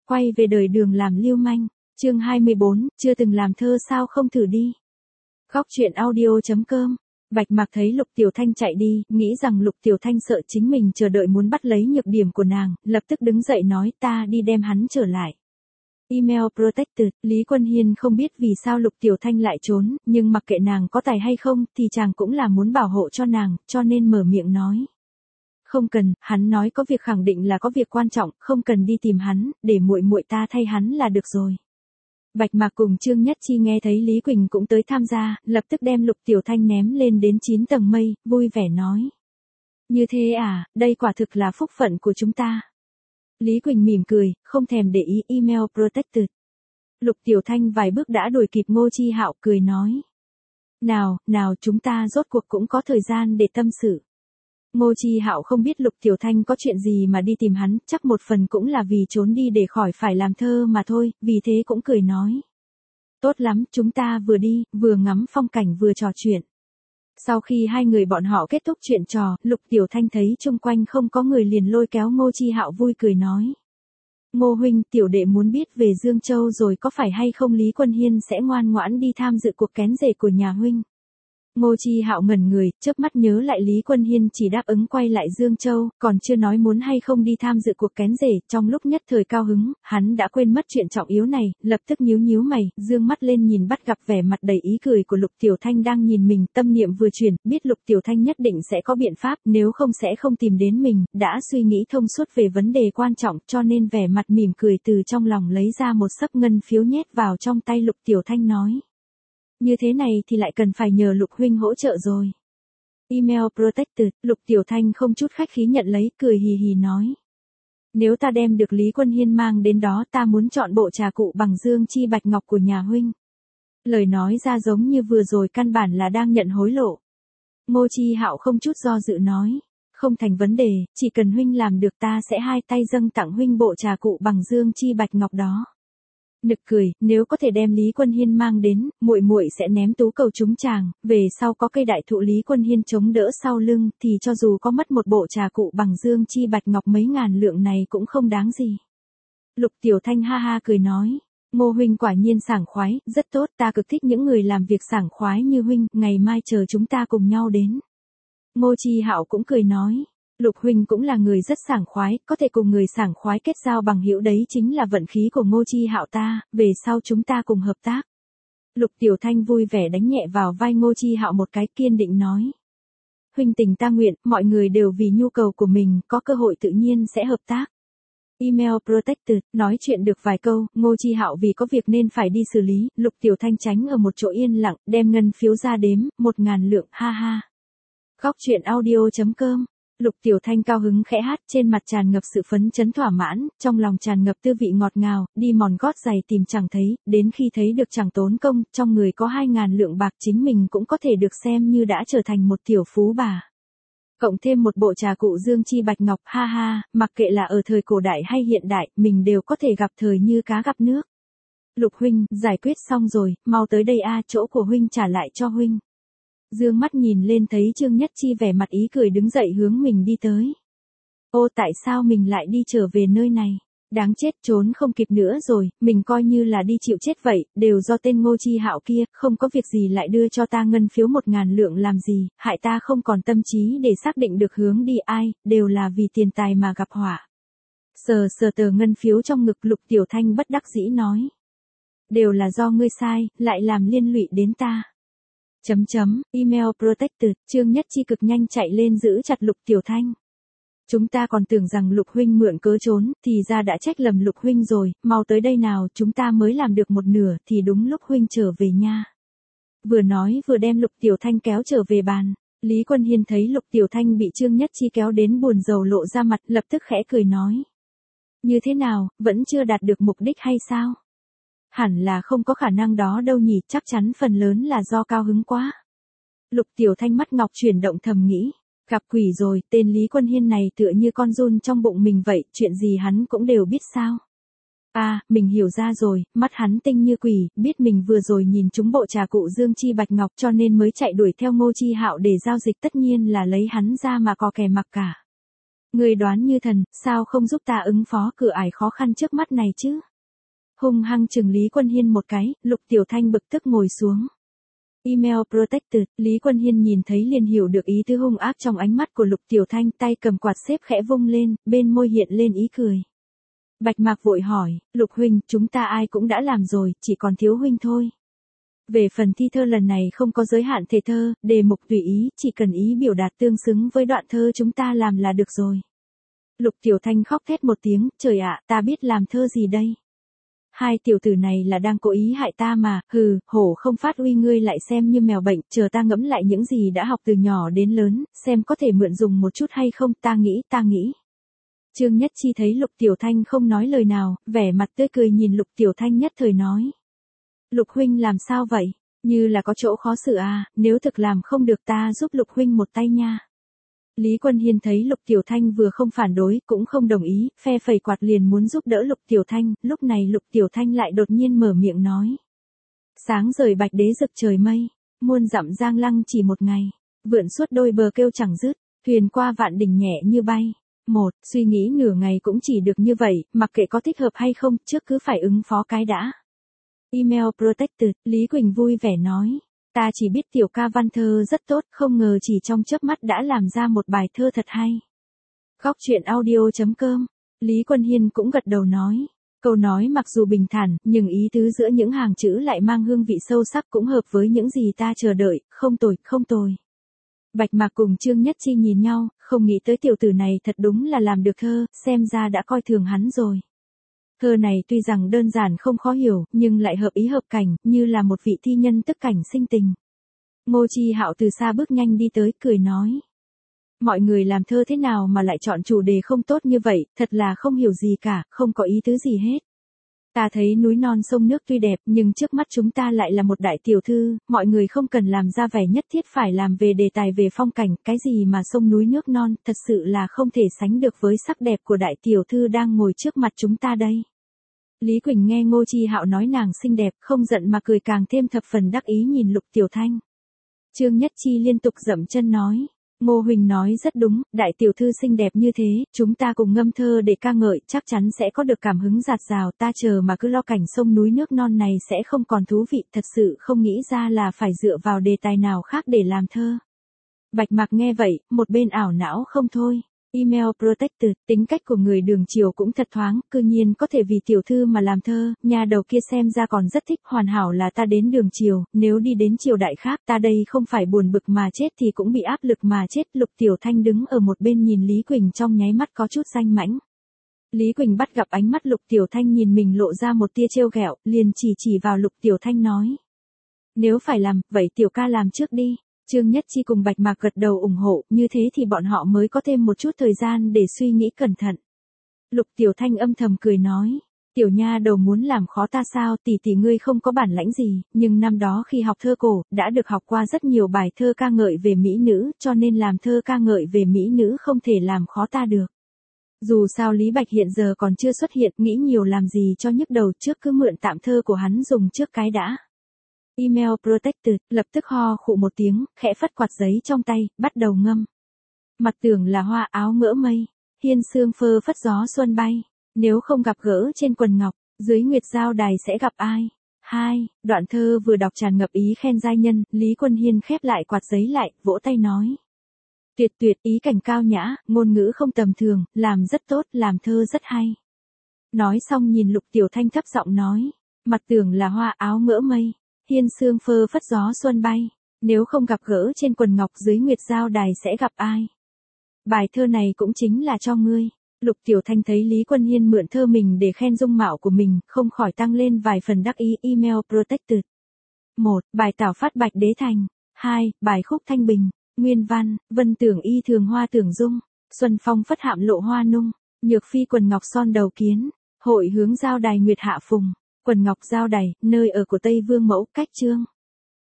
quay về đời đường làm lưu manh. Chương 24, chưa từng làm thơ sao không thử đi. Góc truyện audio.com. Bạch Mạc thấy Lục Tiểu Thanh chạy đi, nghĩ rằng Lục Tiểu Thanh sợ chính mình chờ đợi muốn bắt lấy nhược điểm của nàng, lập tức đứng dậy nói ta đi đem hắn trở lại. Email protected, Lý Quân Hiên không biết vì sao Lục Tiểu Thanh lại trốn, nhưng mặc kệ nàng có tài hay không thì chàng cũng là muốn bảo hộ cho nàng, cho nên mở miệng nói. Không cần, hắn nói có việc khẳng định là có việc quan trọng, không cần đi tìm hắn, để muội muội ta thay hắn là được rồi. Bạch Mạc cùng Trương Nhất Chi nghe thấy Lý Quỳnh cũng tới tham gia, lập tức đem Lục Tiểu Thanh ném lên đến 9 tầng mây, vui vẻ nói. Như thế à, đây quả thực là phúc phận của chúng ta. Lý Quỳnh mỉm cười, không thèm để ý email protected. Lục Tiểu Thanh vài bước đã đuổi kịp Ngô Chi Hạo cười nói. Nào chúng ta rốt cuộc cũng có thời gian để tâm sự. Ngô Chi Hạo không biết Lục Tiểu Thanh có chuyện gì mà đi tìm hắn, chắc một phần cũng là vì trốn đi để khỏi phải làm thơ mà thôi, vì thế cũng cười nói. Tốt lắm, chúng ta vừa đi, vừa ngắm phong cảnh vừa trò chuyện. Sau khi hai người bọn họ kết thúc chuyện trò, Lục Tiểu Thanh thấy chung quanh không có người liền lôi kéo Ngô Chi Hạo vui cười nói. Ngô huynh, tiểu đệ muốn biết về Dương Châu rồi có phải hay không Lý Quân Hiên sẽ ngoan ngoãn đi tham dự cuộc kén rể của nhà huynh. Ngô Chi Hạo ngẩn người, chớp mắt nhớ lại Lý Quân Hiên chỉ đáp ứng quay lại Dương Châu, còn chưa nói muốn hay không đi tham dự cuộc kén rể, trong lúc nhất thời cao hứng, hắn đã quên mất chuyện trọng yếu này, lập tức nhíu mày, dương mắt lên nhìn bắt gặp vẻ mặt đầy ý cười của Lục Tiểu Thanh đang nhìn mình, tâm niệm vừa chuyển, biết Lục Tiểu Thanh nhất định sẽ có biện pháp, nếu không sẽ không tìm đến mình, đã suy nghĩ thông suốt về vấn đề quan trọng, cho nên vẻ mặt mỉm cười từ trong lòng lấy ra một xấp ngân phiếu nhét vào trong tay Lục Tiểu Thanh nói. Như thế này thì lại cần phải nhờ Lục huynh hỗ trợ rồi. Email protected, Lục Tiểu Thanh không chút khách khí nhận lấy, cười hì hì nói. Nếu ta đem được Lý Quân Hiên mang đến đó ta muốn chọn bộ trà cụ bằng dương chi bạch ngọc của nhà huynh. Lời nói ra giống như vừa rồi căn bản là đang nhận hối lộ. Ngô Chi Hạo không chút do dự nói. Không thành vấn đề, chỉ cần huynh làm được ta sẽ hai tay dâng tặng huynh bộ trà cụ bằng dương chi bạch ngọc đó. Nực cười, nếu có thể đem Lý Quân Hiên mang đến, muội sẽ ném tú cầu trúng chàng, về sau có cây đại thụ Lý Quân Hiên chống đỡ sau lưng, thì cho dù có mất một bộ trà cụ bằng dương chi bạch ngọc mấy ngàn lượng này cũng không đáng gì. Lục Tiểu Thanh ha ha cười nói, Ngô huynh quả nhiên sảng khoái, rất tốt, ta cực thích những người làm việc sảng khoái như huynh, ngày mai chờ chúng ta cùng nhau đến. Ngô Chi Hạo cũng cười nói. Lục huynh cũng là người rất sảng khoái, có thể cùng người sảng khoái kết giao bằng hữu đấy chính là vận khí của Ngô Chi Hạo ta, về sau chúng ta cùng hợp tác. Lục Tiểu Thanh vui vẻ đánh nhẹ vào vai Ngô Chi Hạo một cái kiên định nói. Huynh tình ta nguyện, mọi người đều vì nhu cầu của mình, có cơ hội tự nhiên sẽ hợp tác. Email protected, nói chuyện được vài câu, Ngô Chi Hạo vì có việc nên phải đi xử lý, Lục Tiểu Thanh tránh ở một chỗ yên lặng, đem ngân phiếu ra đếm, 1000 lượng, ha ha. Góc truyện audio.com. Lục Tiểu Thanh cao hứng khẽ hát, trên mặt tràn ngập sự phấn chấn thỏa mãn, trong lòng tràn ngập tư vị ngọt ngào, đi mòn gót giày tìm chẳng thấy, đến khi thấy được chẳng tốn công, trong người có 2000 lượng bạc chính mình cũng có thể được xem như đã trở thành một tiểu phú bà. Cộng thêm một bộ trà cụ dương chi bạch ngọc, ha ha, mặc kệ là ở thời cổ đại hay hiện đại, mình đều có thể gặp thời như cá gặp nước. Lục huynh, giải quyết xong rồi, mau tới đây a, chỗ của huynh trả lại cho huynh. Dương mắt nhìn lên thấy Trương Nhất Chi vẻ mặt ý cười đứng dậy hướng mình đi tới. Ô tại sao mình lại đi trở về nơi này? Đáng chết, trốn không kịp nữa rồi, mình coi như là đi chịu chết vậy, đều do tên Ngô Chi Hạo kia, không có việc gì lại đưa cho ta ngân phiếu 1000 lượng làm gì, hại ta không còn tâm trí để xác định được hướng đi ai, đều là vì tiền tài mà gặp họa. Sờ tờ ngân phiếu trong ngực, Lục Tiểu Thanh bất đắc dĩ nói. Đều là do ngươi sai, lại làm liên lụy đến ta. Email protected, Trương Nhất Chi cực nhanh chạy lên giữ chặt Lục Tiểu Thanh. Chúng ta còn tưởng rằng Lục huynh mượn cớ trốn, thì ra đã trách lầm Lục huynh rồi, mau tới đây nào, chúng ta mới làm được một nửa, thì đúng lúc huynh trở về nha. Vừa nói vừa đem Lục Tiểu Thanh kéo trở về bàn. Lý Quân Hiên thấy Lục Tiểu Thanh bị Trương Nhất Chi kéo đến buồn rầu lộ ra mặt, lập tức khẽ cười nói. Như thế nào, vẫn chưa đạt được mục đích hay sao? Hẳn là không có khả năng đó đâu nhỉ, chắc chắn phần lớn là do cao hứng quá. Lục Tiểu Thanh mắt ngọc chuyển động thầm nghĩ, gặp quỷ rồi, tên Lý Quân Hiên này tựa như con giun trong bụng mình vậy, chuyện gì hắn cũng đều biết sao. À, mình hiểu ra rồi, mắt hắn tinh như quỷ, biết mình vừa rồi nhìn trúng bộ trà cụ dương chi bạch ngọc cho nên mới chạy đuổi theo Ngô Chi Hạo để giao dịch, tất nhiên là lấy hắn ra mà có kè mặc cả. Người đoán như thần, sao không giúp ta ứng phó cửa ải khó khăn trước mắt này chứ? Hung hăng chừng Lý Quân Hiên một cái, Lục Tiểu Thanh bực tức ngồi xuống. Email protected, Lý Quân Hiên nhìn thấy liền hiểu được ý tứ hung ác trong ánh mắt của Lục Tiểu Thanh, tay cầm quạt xếp khẽ vung lên, bên môi hiện lên ý cười. Bạch Mạc vội hỏi, Lục huynh, chúng ta ai cũng đã làm rồi, chỉ còn thiếu huynh thôi. Về phần thi thơ lần này không có giới hạn thể thơ, đề mục tùy ý, chỉ cần ý biểu đạt tương xứng với đoạn thơ chúng ta làm là được rồi. Lục Tiểu Thanh khóc thét một tiếng, trời ạ, ta biết làm thơ gì đây? Hai tiểu tử này là đang cố ý hại ta mà, hừ, hổ không phát uy ngươi lại xem như mèo bệnh, chờ ta ngẫm lại những gì đã học từ nhỏ đến lớn, xem có thể mượn dùng một chút hay không, ta nghĩ. Trương Nhất Chi thấy Lục Tiểu Thanh không nói lời nào, vẻ mặt tươi cười nhìn Lục Tiểu Thanh nhất thời nói. Lục huynh làm sao vậy? Như là có chỗ khó xử à, nếu thực làm không được ta giúp Lục huynh một tay nha. Lý Quân Hiên thấy Lục Tiểu Thanh vừa không phản đối, cũng không đồng ý, phe phẩy quạt liền muốn giúp đỡ Lục Tiểu Thanh, lúc này Lục Tiểu Thanh lại đột nhiên mở miệng nói. Sáng rời bạch đế rực trời mây, muôn dặm giang lăng chỉ một ngày, vượn suốt đôi bờ kêu chẳng dứt, thuyền qua vạn đỉnh nhẹ như bay. Suy nghĩ nửa ngày cũng chỉ được như vậy, mặc kệ có thích hợp hay không, trước cứ phải ứng phó cái đã. Email protected, Lý Quỳnh vui vẻ nói. Ta chỉ biết tiểu ca văn thơ rất tốt, không ngờ chỉ trong chớp mắt đã làm ra một bài thơ thật hay. Góc truyện audio.com, Lý Quân Hiên cũng gật đầu nói. Câu nói mặc dù bình thản, nhưng ý tứ giữa những hàng chữ lại mang hương vị sâu sắc cũng hợp với những gì ta chờ đợi, không tồi. Bạch Mạc cùng Trương Nhất Chi nhìn nhau, không nghĩ tới tiểu tử này thật đúng là làm được thơ, xem ra đã coi thường hắn rồi. Thơ này tuy rằng đơn giản không khó hiểu, nhưng lại hợp ý hợp cảnh, như là một vị thi nhân tức cảnh sinh tình. Ngô Chi Hạo từ xa bước nhanh đi tới, cười nói. Mọi người làm thơ thế nào mà lại chọn chủ đề không tốt như vậy, thật là không hiểu gì cả, không có ý tứ gì hết. Ta thấy núi non sông nước tuy đẹp, nhưng trước mắt chúng ta lại là một đại tiểu thư, mọi người không cần làm ra vẻ nhất thiết phải làm về đề tài về phong cảnh, cái gì mà sông núi nước non, thật sự là không thể sánh được với sắc đẹp của đại tiểu thư đang ngồi trước mặt chúng ta đây. Lý Quỳnh nghe Ngô Chi Hạo nói nàng xinh đẹp, không giận mà cười càng thêm thập phần đắc ý nhìn Lục Tiểu Thanh. Trương Nhất Chi liên tục dậm chân nói. Ngô Huỳnh nói rất đúng, đại tiểu thư xinh đẹp như thế, chúng ta cùng ngâm thơ để ca ngợi, chắc chắn sẽ có được cảm hứng dạt dào, ta chờ mà cứ lo cảnh sông núi nước non này sẽ không còn thú vị, thật sự không nghĩ ra là phải dựa vào đề tài nào khác để làm thơ. Bạch Mạc nghe vậy, một bên ảo não không thôi. Email protected, tính cách của người đường chiều cũng thật thoáng, cư nhiên có thể vì tiểu thư mà làm thơ, nhà đầu kia xem ra còn rất thích, hoàn hảo là ta đến đường chiều, nếu đi đến triều đại khác, ta đây không phải buồn bực mà chết thì cũng bị áp lực mà chết. Lục Tiểu Thanh đứng ở một bên nhìn Lý Quỳnh trong nháy mắt có chút danh mãnh. Lý Quỳnh bắt gặp ánh mắt Lục Tiểu Thanh nhìn mình lộ ra một tia trêu ghẹo, liền chỉ vào Lục Tiểu Thanh nói. Nếu phải làm, vậy tiểu ca làm trước đi. Trương Nhất Chi cùng Bạch Mạc gật đầu ủng hộ, như thế thì bọn họ mới có thêm một chút thời gian để suy nghĩ cẩn thận. Lục Tiểu Thanh âm thầm cười nói, tiểu nha đầu muốn làm khó ta sao, tỷ ngươi không có bản lãnh gì, nhưng năm đó khi học thơ cổ, đã được học qua rất nhiều bài thơ ca ngợi về mỹ nữ, cho nên làm thơ ca ngợi về mỹ nữ không thể làm khó ta được. Dù sao Lý Bạch hiện giờ còn chưa xuất hiện, nghĩ nhiều làm gì cho nhức đầu, trước cứ mượn tạm thơ của hắn dùng trước cái đã. Email protected, lập tức ho khụ một tiếng, khẽ phất quạt giấy trong tay, bắt đầu ngâm. Mặt tường là hoa áo ngỡ mây, hiên sương phơ phất gió xuân bay, nếu không gặp gỡ trên quần ngọc, dưới nguyệt giao đài sẽ gặp ai. 2. Đoạn thơ vừa đọc tràn ngập ý khen giai nhân, Lý Quân Hiên khép lại quạt giấy lại, vỗ tay nói. Tuyệt, ý cảnh cao nhã, ngôn ngữ không tầm thường, làm rất tốt, làm thơ rất hay. Nói xong nhìn Lục Tiểu Thanh thấp giọng nói, mặt tường là hoa áo ngỡ mây. Hiên sương phơ phất gió xuân bay, nếu không gặp gỡ trên quần ngọc dưới nguyệt giao đài sẽ gặp ai. Bài thơ này cũng chính là cho ngươi. Lục Tiểu Thanh thấy Lý Quân Hiên mượn thơ mình để khen dung mạo của mình, không khỏi tăng lên vài phần đắc ý. Email protected. 1. Bài tảo phát bạch đế thành. 2. Bài khúc thanh bình. Nguyên văn, vân tưởng y thường hoa tưởng dung. Xuân phong phất hạm lộ hoa nung. Nhược phi quần ngọc son đầu kiến. Hội hướng giao đài nguyệt hạ phùng. Quần ngọc giao đài, nơi ở của Tây Vương Mẫu, cách chương.